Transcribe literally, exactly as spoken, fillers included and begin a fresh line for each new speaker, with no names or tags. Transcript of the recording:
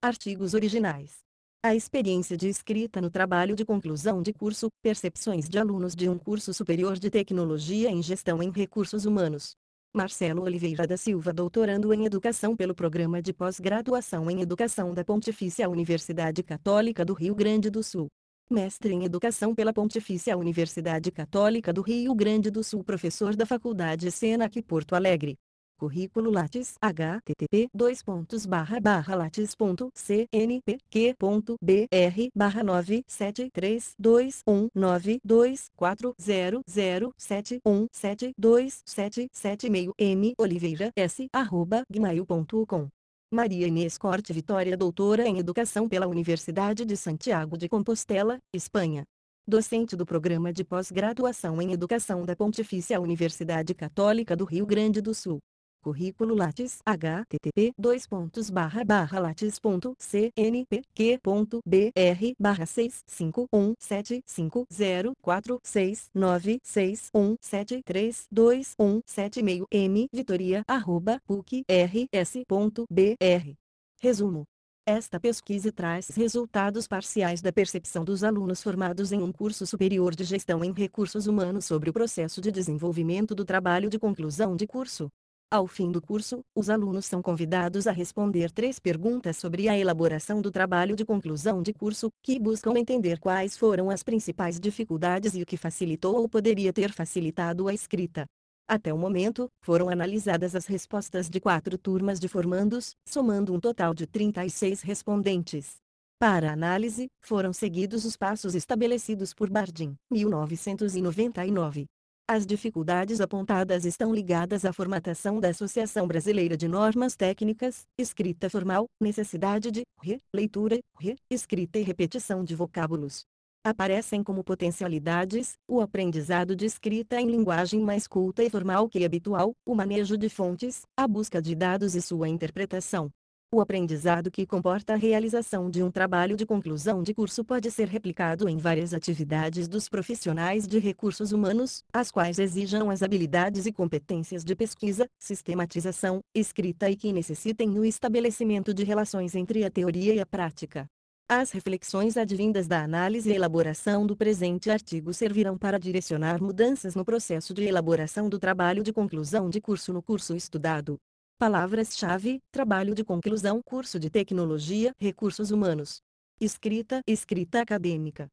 Artigos originais. A experiência de escrita no trabalho de conclusão de curso, percepções de alunos de um curso superior de tecnologia em gestão em recursos humanos. Marcelo Oliveira da Silva, doutorando em Educação pelo Programa de Pós-Graduação em Educação da Pontifícia Universidade Católica do Rio Grande do Sul. Mestre em Educação pela Pontifícia Universidade Católica do Rio Grande do Sul, professor da Faculdade Senac Porto Alegre. Currículo Lattes, http dois pontos barra barra lattes ponto cnpq ponto br barra nove sete três dois um nove dois quatro zero zero sete um sete dois sete sete meio m oliveira s arroba gmail ponto com. Maria Inês Corte Vitória, doutora em Educação pela Universidade de Santiago de Compostela, Espanha. Docente do Programa de Pós-Graduação em Educação da Pontifícia Universidade Católica do Rio Grande do Sul. Currículo Lattes, http dois pontos barra barra lattes ponto cnpq ponto br barra seis cinco um sete cinco zero quatro seis nove seis um sete três dois um sete meio m vitoria arroba puc rs ponto br. Resumo. Esta pesquisa traz resultados parciais da percepção dos alunos formados em um curso superior de gestão em recursos humanos sobre o processo de desenvolvimento do trabalho de conclusão de curso. Ao fim do curso, os alunos são convidados a responder três perguntas sobre a elaboração do trabalho de conclusão de curso, que buscam entender quais foram as principais dificuldades e o que facilitou ou poderia ter facilitado a escrita. Até o momento, foram analisadas as respostas de quatro turmas de formandos, somando um total de trinta e seis respondentes. Para a análise, foram seguidos os passos estabelecidos por Bardin, mil novecentos e noventa e nove. As dificuldades apontadas estão ligadas à formatação da Associação Brasileira de Normas Técnicas, escrita formal, necessidade de re-leitura, re-escrita e repetição de vocábulos. Aparecem como potencialidades, o aprendizado de escrita em linguagem mais culta e formal que habitual, o manejo de fontes, a busca de dados e sua interpretação. O aprendizado que comporta a realização de um trabalho de conclusão de curso pode ser replicado em várias atividades dos profissionais de recursos humanos, as quais exijam as habilidades e competências de pesquisa, sistematização, escrita e que necessitem o estabelecimento de relações entre a teoria e a prática. As reflexões advindas da análise e elaboração do presente artigo servirão para direcionar mudanças no processo de elaboração do trabalho de conclusão de curso no curso estudado. Palavras-chave: trabalho de conclusão, curso de tecnologia, recursos humanos. Escrita, escrita acadêmica.